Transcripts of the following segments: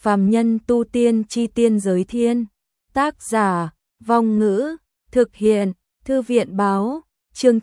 Phàm nhân tu tiên chi tiên giới thiên. Tác giả, Vong Ngữ, thực hiện, Thư viện báo, chương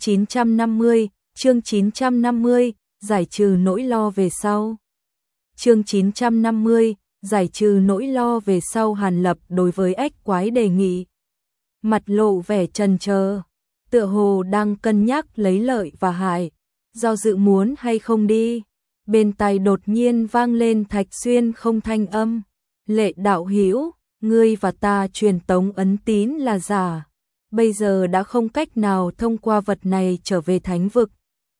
950, giải trừ nỗi lo về sau. Chương 950, giải trừ nỗi lo về sau. Hàn Lập đối với Ếch Quái đề nghị, mặt lộ vẻ chần chờ, tựa hồ đang cân nhắc lấy lợi và hại, do dự muốn hay không đi. Bên tai đột nhiên vang lên Thạch Xuyên không thanh âm, Lệ đạo hữu, ngươi và ta truyền tống ấn tín là giả, bây giờ đã không cách nào thông qua vật này trở về thánh vực.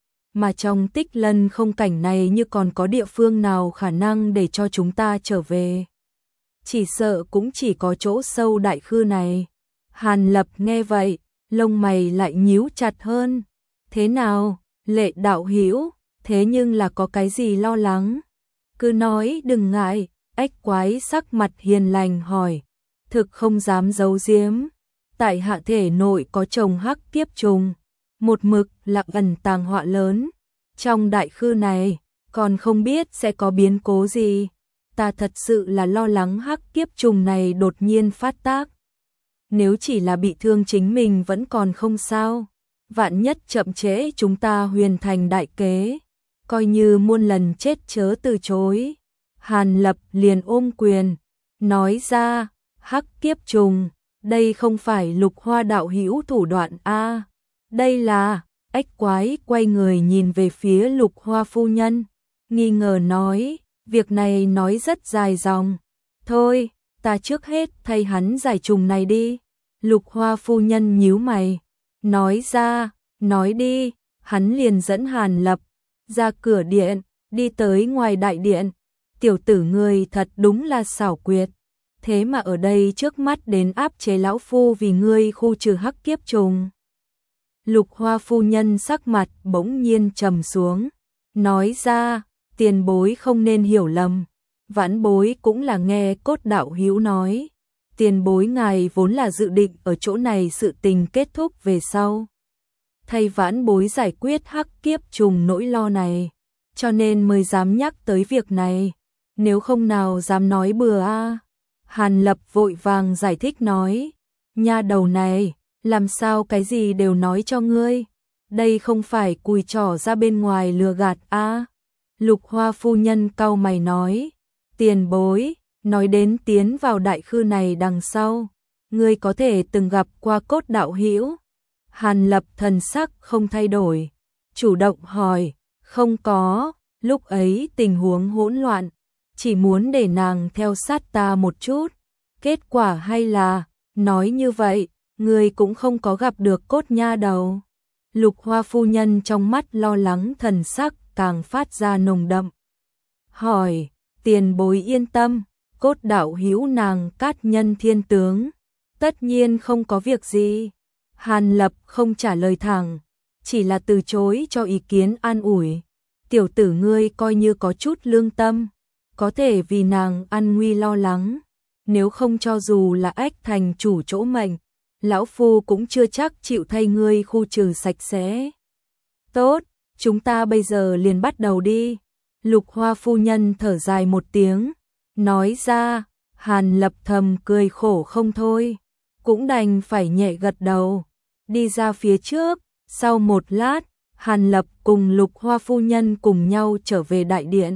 Mà trong Tích Lân không cảnh này như còn có địa phương nào khả năng để cho chúng ta trở về. Chỉ sợ cũng chỉ có chỗ sâu đại khư này. Hàn Lập nghe vậy, lông mày lại nhíu chặt hơn. Thế nào, Lệ đạo hữu, thế nhưng là có cái gì lo lắng? Cứ nói đừng ngại. Ếch Quái sắc mặt hiền lành hỏi, thực không dám giấu giếm. Tại hạ thể nội có chồng hắc kiếp trùng, một mực lặng ẩn tàng họa lớn. Trong đại khư này, còn không biết sẽ có biến cố gì. Ta thật sự là lo lắng hắc kiếp trùng này đột nhiên phát tác. Nếu chỉ là bị thương chính mình vẫn còn không sao. Vạn nhất chậm trễ chúng ta huyền thành đại kế. Coi như muôn lần chết chớ từ chối. Hàn Lập liền ôm quyền, nói ra, hắc kiếp trùng, đây không phải Lục Hoa đạo hữu thủ đoạn a, đây là. Ếch Quái quay người nhìn về phía Lục Hoa phu nhân, nghi ngờ nói, việc này nói rất dài dòng. Thôi, ta trước hết thay hắn giải trùng này đi. Lục Hoa phu nhân nhíu mày, nói ra, nói đi. Hắn liền dẫn Hàn Lập ra cửa điện, đi tới ngoài đại điện. Tiểu tử ngươi thật đúng là xảo quyệt, thế mà ở đây trước mắt đến áp chế lão phu vì ngươi khu trừ hắc kiếp trùng. Lục Hoa phu nhân sắc mặt bỗng nhiên trầm xuống, nói ra, tiền bối không nên hiểu lầm, vãn bối cũng là nghe Cốt đạo hữu nói, tiền bối ngài vốn là dự định ở chỗ này sự tình kết thúc về sau, thay vãn bối giải quyết hắc kiếp trùng nỗi lo này, cho nên mới dám nhắc tới việc này. Nếu không nào dám nói bừa a. Hàn Lập vội vàng giải thích nói, nha đầu này, làm sao cái gì đều nói cho ngươi, đây không phải cùi trỏ ra bên ngoài lừa gạt a. Lục Hoa phu nhân cau mày nói, tiền bối, nói đến tiến vào đại khư này đằng sau, ngươi có thể từng gặp qua Cốt đạo hữu? Hàn Lập thần sắc không thay đổi, chủ động hỏi, không có, lúc ấy tình huống hỗn loạn, chỉ muốn để nàng theo sát ta một chút. Kết quả hay là, nói như vậy, ngươi cũng không có gặp được Cốt nha đầu. Lục Hoa phu nhân trong mắt lo lắng thần sắc càng phát ra nồng đậm. Hỏi, tiền bối yên tâm, Cốt đạo hữu nàng cát nhân thiên tướng, tất nhiên không có việc gì. Hàn Lập không trả lời thẳng, chỉ là từ chối cho ý kiến an ủi. Tiểu tử ngươi coi như có chút lương tâm, có thể vì nàng an nguy lo lắng, nếu không cho dù là Ếch thành chủ chỗ mệnh, lão phu cũng chưa chắc chịu thay ngươi khu trừ sạch sẽ. Tốt, chúng ta bây giờ liền bắt đầu đi. Lục Hoa phu nhân thở dài một tiếng, nói ra. Hàn Lập thầm cười khổ không thôi, cũng đành phải nhẹ gật đầu, đi ra phía trước. Sau một lát, Hàn Lập cùng Lục Hoa phu nhân cùng nhau trở về đại điện.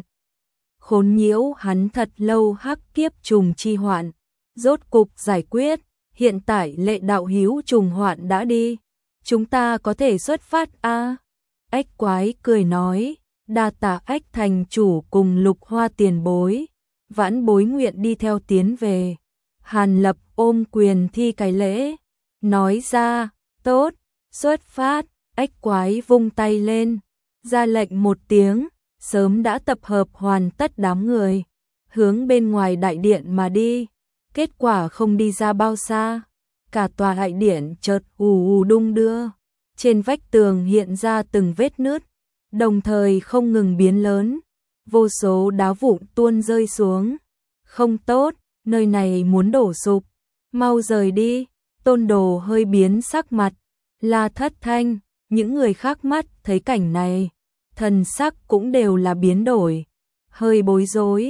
Khốn nhiễu hắn thật lâu hắc kiếp trùng chi hoạn, rốt cục giải quyết, hiện tại Lệ đạo hữu trùng hoạn đã đi, chúng ta có thể xuất phát a. Ếch Quái cười nói, đa tạ Ếch thành chủ cùng Lục Hoa tiền bối, vãn bối nguyện đi theo tiến về. Hàn Lập ôm quyền thi cái lễ, nói ra, tốt, xuất phát. Ếch Quái vung tay lên, ra lệnh một tiếng, sớm đã tập hợp hoàn tất đám người, hướng bên ngoài đại điện mà đi. Kết quả không đi ra bao xa, cả tòa đại điện chợt ù ù đung đưa, trên vách tường hiện ra từng vết nứt, đồng thời không ngừng biến lớn, vô số đá vụn tuôn rơi xuống. Không tốt, nơi này muốn đổ sụp, mau rời đi. Tôn Đồ hơi biến sắc mặt, La Thất Thanh, những người khác mắt thấy cảnh này, thần sắc cũng đều là biến đổi, hơi bối rối.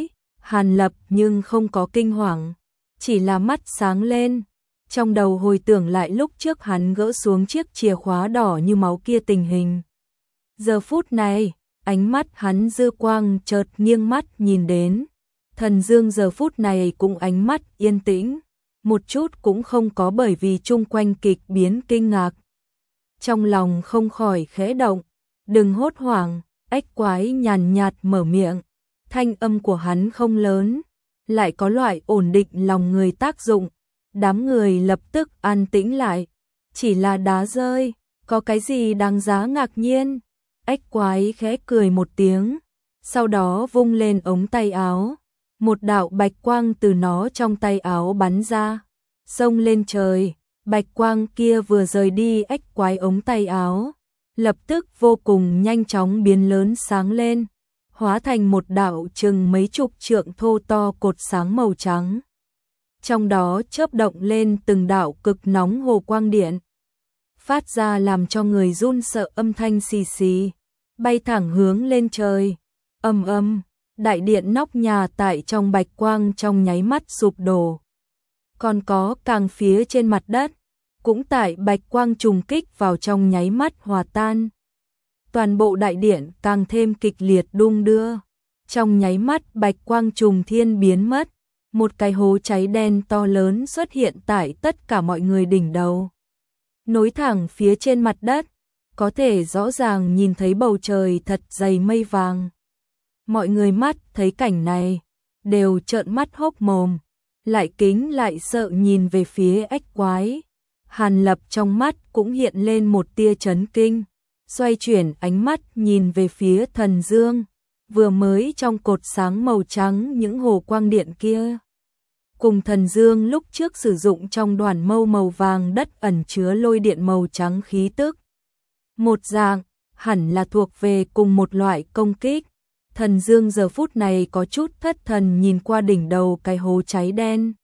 Hàn Lập nhưng không có kinh hoàng, chỉ là mắt sáng lên, trong đầu hồi tưởng lại lúc trước hắn gỡ xuống chiếc chìa khóa đỏ như máu kia tình hình. Giờ phút này, ánh mắt hắn dư quang chợt nghiêng mắt nhìn đến. Thần Dương giờ phút này cũng ánh mắt yên tĩnh, một chút cũng không có bởi vì chung quanh kịch biến kinh ngạc. Trong lòng không khỏi khẽ động, đừng hốt hoảng, ếch quái nhàn nhạt mở miệng, thanh âm của hắn không lớn, lại có loại ổn định lòng người tác dụng, đám người lập tức an tĩnh lại, chỉ là đá rơi, có cái gì đáng giá ngạc nhiên, ếch quái khẽ cười một tiếng, sau đó vung lên ống tay áo, một đạo bạch quang từ nó trong tay áo bắn ra, xông lên trời, bạch quang kia vừa rời đi ếch quái ống tay áo, lập tức vô cùng nhanh chóng biến lớn sáng lên, hóa thành một đạo chừng mấy chục trượng thô to cột sáng màu trắng. Trong đó chớp động lên từng đạo cực nóng hồ quang điện, phát ra làm cho người run sợ âm thanh xì xì, bay thẳng hướng lên trời. Ầm ầm, đại điện nóc nhà tại trong bạch quang trong nháy mắt sụp đổ. Còn có càng phía trên mặt đất, cũng tại bạch quang trùng kích vào trong nháy mắt hòa tan. Toàn bộ đại điện càng thêm kịch liệt đung đưa. Trong nháy mắt bạch quang trùng thiên biến mất, một cái hố cháy đen to lớn xuất hiện tại tất cả mọi người đỉnh đầu. Nối thẳng phía trên mặt đất, có thể rõ ràng nhìn thấy bầu trời thật dày mây vàng. Mọi người mắt thấy cảnh này, đều trợn mắt hốc mồm, lại kính lại sợ nhìn về phía ếch quái. Hàn Lập trong mắt cũng hiện lên một tia chấn kinh, xoay chuyển ánh mắt nhìn về phía Thần Dương, vừa mới trong cột sáng màu trắng những hồ quang điện kia. Cùng Thần Dương lúc trước sử dụng trong đoàn mâu màu vàng đất ẩn chứa lôi điện màu trắng khí tức. Một dạng, hẳn là thuộc về cùng một loại công kích. Thần Dương giờ phút này có chút thất thần nhìn qua đỉnh đầu cái hố cháy đen.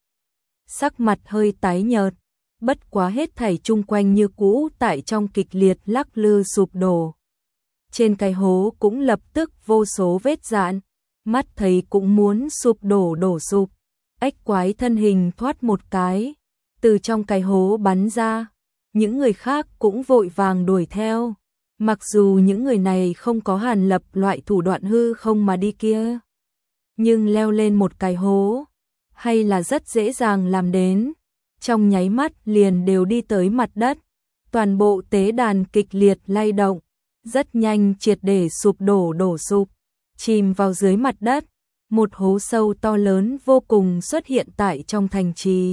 Sắc mặt hơi tái nhợt, bất quá hết thảy chung quanh như cũ tại trong kịch liệt lắc lư sụp đổ. Trên cái hố cũng lập tức vô số vết rạn, mắt thấy cũng muốn sụp đổ sụp. Ếch quái thân hình thoát một cái, từ trong cái hố bắn ra, những người khác cũng vội vàng đuổi theo. Mặc dù những người này không có Hàn Lập loại thủ đoạn hư không mà đi kia, nhưng leo lên một cái hố, hay là rất dễ dàng làm đến. Trong nháy mắt liền đều đi tới mặt đất, toàn bộ tế đàn kịch liệt lay động, rất nhanh triệt để sụp đổ sụp, chìm vào dưới mặt đất. Một hố sâu to lớn vô cùng xuất hiện tại trong thành trì.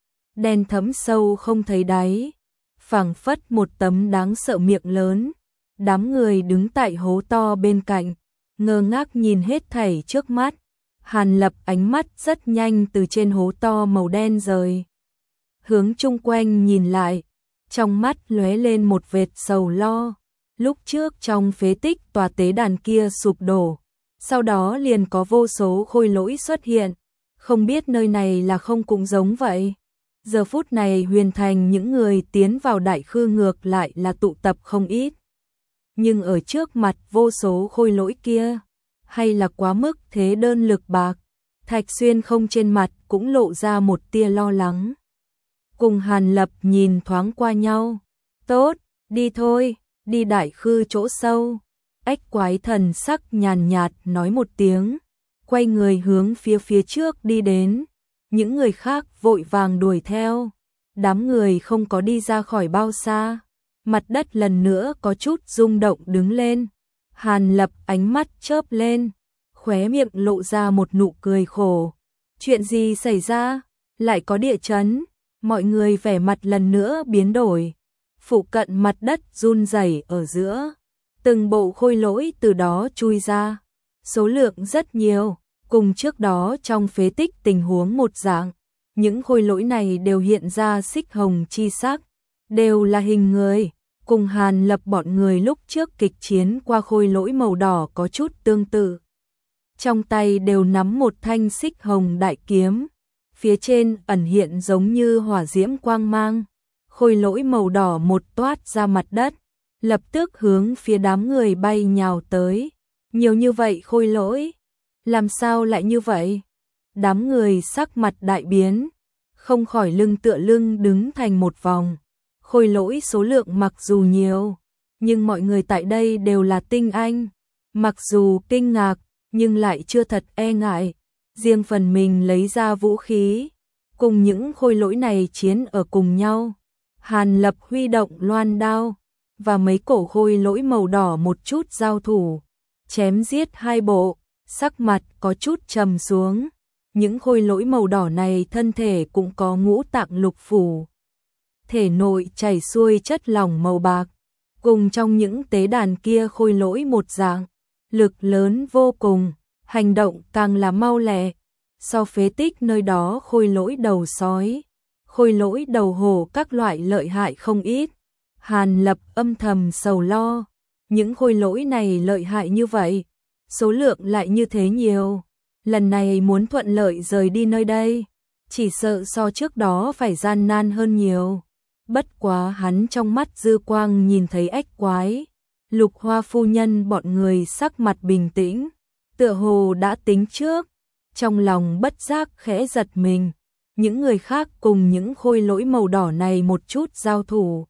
Đen thẫm sâu không thấy đáy, phảng phất một tấm đáng sợ miệng lớn. Đám người đứng tại hố to bên cạnh, ngơ ngác nhìn hết thảy trước mắt. Hàn Lập ánh mắt rất nhanh từ trên hố to màu đen rời, hướng chung quanh nhìn lại, trong mắt lóe lên một vệt sầu lo. Lúc trước trong phế tích tòa tế đàn kia sụp đổ, sau đó liền có vô số khôi lỗi xuất hiện, không biết nơi này là không cũng giống vậy. Giờ phút này Huyền Thành những người tiến vào đại khư ngược lại là tụ tập không ít. Nhưng ở trước mặt vô số khôi lỗi kia, hay là quá mức thế đơn lực bạc. Thạch Xuyên không trên mặt cũng lộ ra một tia lo lắng. Cùng Hàn Lập nhìn thoáng qua nhau. Tốt, đi thôi, đi đại khư chỗ sâu. Ếch quái thần sắc nhàn nhạt nói một tiếng, quay người hướng phía trước đi đến. Những người khác vội vàng đuổi theo. Đám người không có đi ra khỏi bao xa, mặt đất lần nữa có chút rung động đứng lên. Hàn Lập ánh mắt chớp lên, khóe miệng lộ ra một nụ cười khổ. Chuyện gì xảy ra? Lại có địa chấn? Mọi người vẻ mặt lần nữa biến đổi. Phụ cận mặt đất run rẩy ở giữa, từng bộ khôi lỗi từ đó chui ra, số lượng rất nhiều, cùng trước đó trong phế tích tình huống một dạng. Những khôi lỗi này đều hiện ra xích hồng chi sắc, đều là hình người, cùng Hàn Lập bọn người lúc trước kịch chiến qua khôi lỗi màu đỏ có chút tương tự. Trong tay đều nắm một thanh xích hồng đại kiếm, phía trên ẩn hiện giống như hỏa diễm quang mang. Khôi lỗi màu đỏ một toát ra mặt đất, lập tức hướng phía đám người bay nhào tới. Nhiều như vậy khôi lỗi, làm sao lại như vậy? Đám người sắc mặt đại biến, không khỏi lưng tựa lưng đứng thành một vòng. Khôi lỗi số lượng mặc dù nhiều, nhưng mọi người tại đây đều là tinh anh. Mặc dù kinh ngạc, nhưng lại chưa thật e ngại. Riêng phần mình lấy ra vũ khí, cùng những khôi lỗi này chiến ở cùng nhau. Hàn Lập huy động loan đao, và mấy cổ khôi lỗi màu đỏ một chút giao thủ, chém giết hai bộ, sắc mặt có chút trầm xuống. Những khôi lỗi màu đỏ này thân thể cũng có ngũ tạng lục phủ, thể nội chảy xuôi chất lỏng màu bạc, cùng trong những tế đàn kia khôi lỗi một dạng, lực lớn vô cùng, hành động càng là mau lẹ. So phế tích nơi đó khôi lỗi đầu sói, khôi lỗi đầu hổ các loại lợi hại không ít. Hàn Lập âm thầm sầu lo, những khôi lỗi này lợi hại như vậy, số lượng lại như thế nhiều, lần này muốn thuận lợi rời đi nơi đây, chỉ sợ so trước đó phải gian nan hơn nhiều. Bất quá hắn trong mắt dư quang nhìn thấy ếch quái, Lục Hoa phu nhân bọn người sắc mặt bình tĩnh, tựa hồ đã tính trước, trong lòng bất giác khẽ giật mình. Những người khác cùng những khôi lỗi màu đỏ này một chút giao thủ,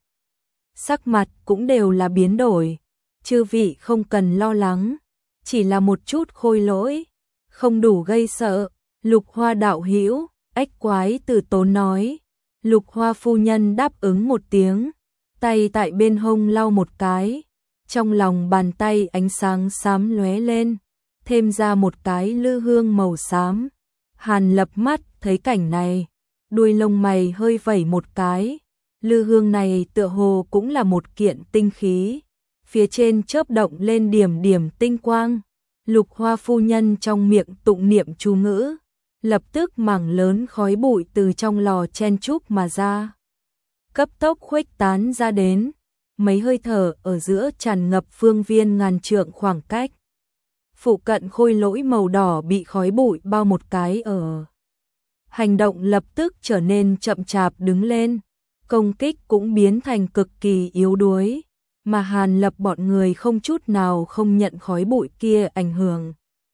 sắc mặt cũng đều là biến đổi. Chư vị không cần lo lắng, chỉ là một chút khôi lỗi, không đủ gây sợ. Lục Hoa đạo hữu, ếch quái từ tốn nói. Lục Hoa phu nhân đáp ứng một tiếng, tay tại bên hông lau một cái, trong lòng bàn tay ánh sáng xám lóe lên, thêm ra một cái lư hương màu xám. Hàn Lập mắt thấy cảnh này, đuôi lông mày hơi vẩy một cái, lư hương này tựa hồ cũng là một kiện tinh khí, phía trên chớp động lên điểm điểm tinh quang. Lục Hoa phu nhân trong miệng tụng niệm chú ngữ, lập tức mảng lớn khói bụi từ trong lò chen chúc mà ra, cấp tốc khuếch tán ra đến, mấy hơi thở ở giữa tràn ngập phương viên ngàn trượng khoảng cách. Phụ cận khôi lỗi màu đỏ bị khói bụi bao một cái ở. Hành động lập tức trở nên chậm chạp đứng lên, công kích cũng biến thành cực kỳ yếu đuối, mà Hàn Lập bọn người không chút nào không nhận khói bụi kia ảnh hưởng.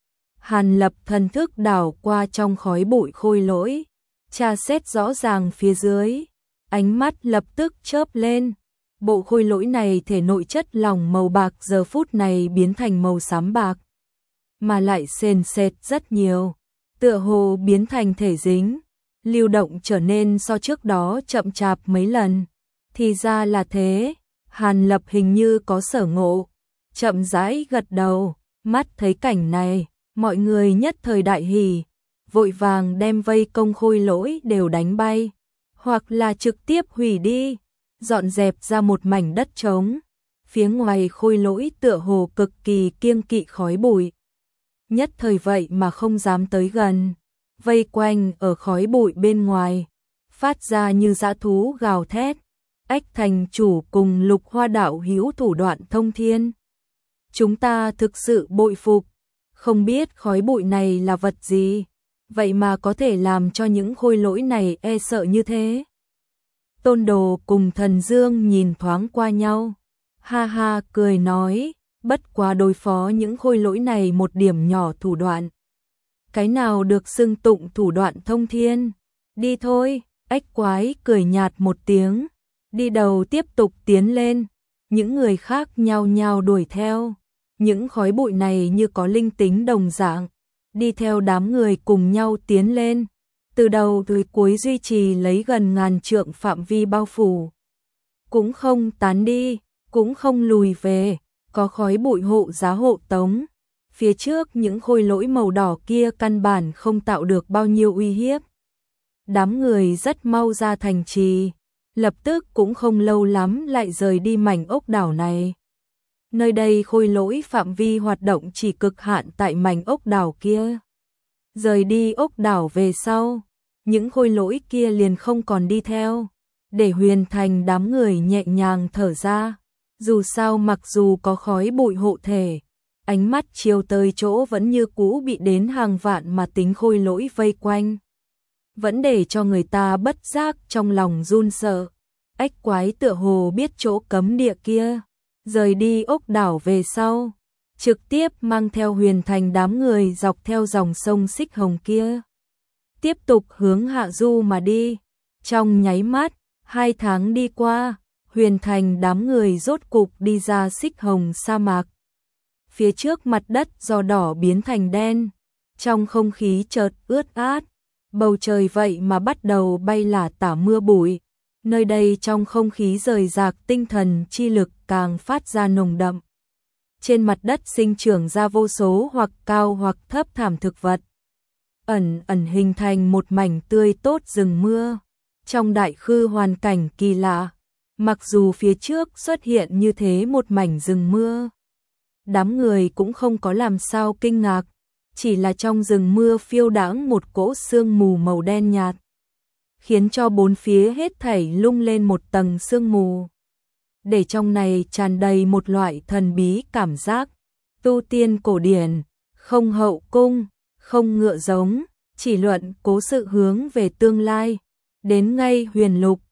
Hàn Lập thần thức đảo qua trong khói bụi khôi lỗi, tra xét rõ ràng phía dưới, ánh mắt lập tức chớp lên. Bộ khôi lỗi này thể nội chất lỏng màu bạc giờ phút này biến thành màu xám bạc, mà lại sền sệt rất nhiều, tựa hồ biến thành thể dính, lưu động trở nên so trước đó chậm chạp mấy lần. Thì ra là thế, Hàn Lập hình như có sở ngộ, chậm rãi gật đầu, mắt thấy cảnh này, mọi người nhất thời đại hỉ, vội vàng đem vây công khôi lỗi đều đánh bay, hoặc là trực tiếp hủy đi, dọn dẹp ra một mảnh đất trống. Phía ngoài khôi lỗi tựa hồ cực kỳ kiêng kỵ khói bụi, nhất thời vậy mà không dám tới gần, vây quanh ở khói bụi bên ngoài, phát ra như dã thú gào thét. Ếch thành chủ cùng Lục Hoa đạo hữu thủ đoạn thông thiên, chúng ta thực sự bội phục, không biết khói bụi này là vật gì, vậy mà có thể làm cho những khôi lỗi này e sợ như thế. Tôn Đồ cùng Thần Dương nhìn thoáng qua nhau, ha ha cười nói, bất quá đối phó những khôi lỗi này một điểm nhỏ thủ đoạn, cái nào được xưng tụng thủ đoạn thông thiên. Đi thôi, ếch quái cười nhạt một tiếng, đi đầu tiếp tục tiến lên, những người khác nhao nhao đuổi theo. Những khói bụi này như có linh tính đồng dạng, đi theo đám người cùng nhau tiến lên, từ đầu tới cuối duy trì lấy gần ngàn trượng phạm vi bao phủ, cũng không tán đi, cũng không lùi về, có khói bụi hộ giá hộ tống. Phía trước những khôi lỗi màu đỏ kia căn bản không tạo được bao nhiêu uy hiếp. Đám người rất mau ra thành trì, lập tức cũng không lâu lắm lại rời đi mảnh ốc đảo này. Nơi đây khôi lỗi phạm vi hoạt động chỉ cực hạn tại mảnh ốc đảo kia. Rời đi ốc đảo về sau, những khôi lỗi kia liền không còn đi theo, để Huyền Thành đám người nhẹ nhàng thở ra. Dù sao mặc dù có khói bụi hộ thể, ánh mắt chiều tới chỗ vẫn như cũ bị đến hàng vạn mà tính khôi lỗi vây quanh, vẫn để cho người ta bất giác trong lòng run sợ. Ếch quái tựa hồ biết chỗ cấm địa kia, rời đi ốc đảo về sau, trực tiếp mang theo Huyền Thành đám người dọc theo dòng sông Xích Hồng kia. tiếp tục hướng hạ du mà đi. Trong nháy mắt, 2 tháng đi qua, Huyền Thành đám người rốt cục đi ra Xích Hồng sa mạc. Phía trước mặt đất do đỏ biến thành đen, trong không khí chợt ướt át, bầu trời vậy mà bắt đầu bay lả tả mưa bụi. Nơi đây trong không khí rời rạc, tinh thần chi lực càng phát ra nồng đậm. Trên mặt đất sinh trưởng ra vô số hoặc cao hoặc thấp thảm thực vật, ẩn ẩn hình thành một mảnh tươi tốt rừng mưa. Trong đại khư hoàn cảnh kỳ lạ, mặc dù phía trước xuất hiện như thế một mảnh rừng mưa, đám người cũng không có làm sao kinh ngạc, chỉ là trong rừng mưa phiêu đãng một cỗ sương mù màu đen nhạt, khiến cho bốn phía hết thảy lung lên một tầng sương mù, để trong này tràn đầy một loại thần bí cảm giác. Tu tiên cổ điển, không hậu cung, không ngựa giống, chỉ luận cố sự hướng về tương lai. Đến ngay huyền lục,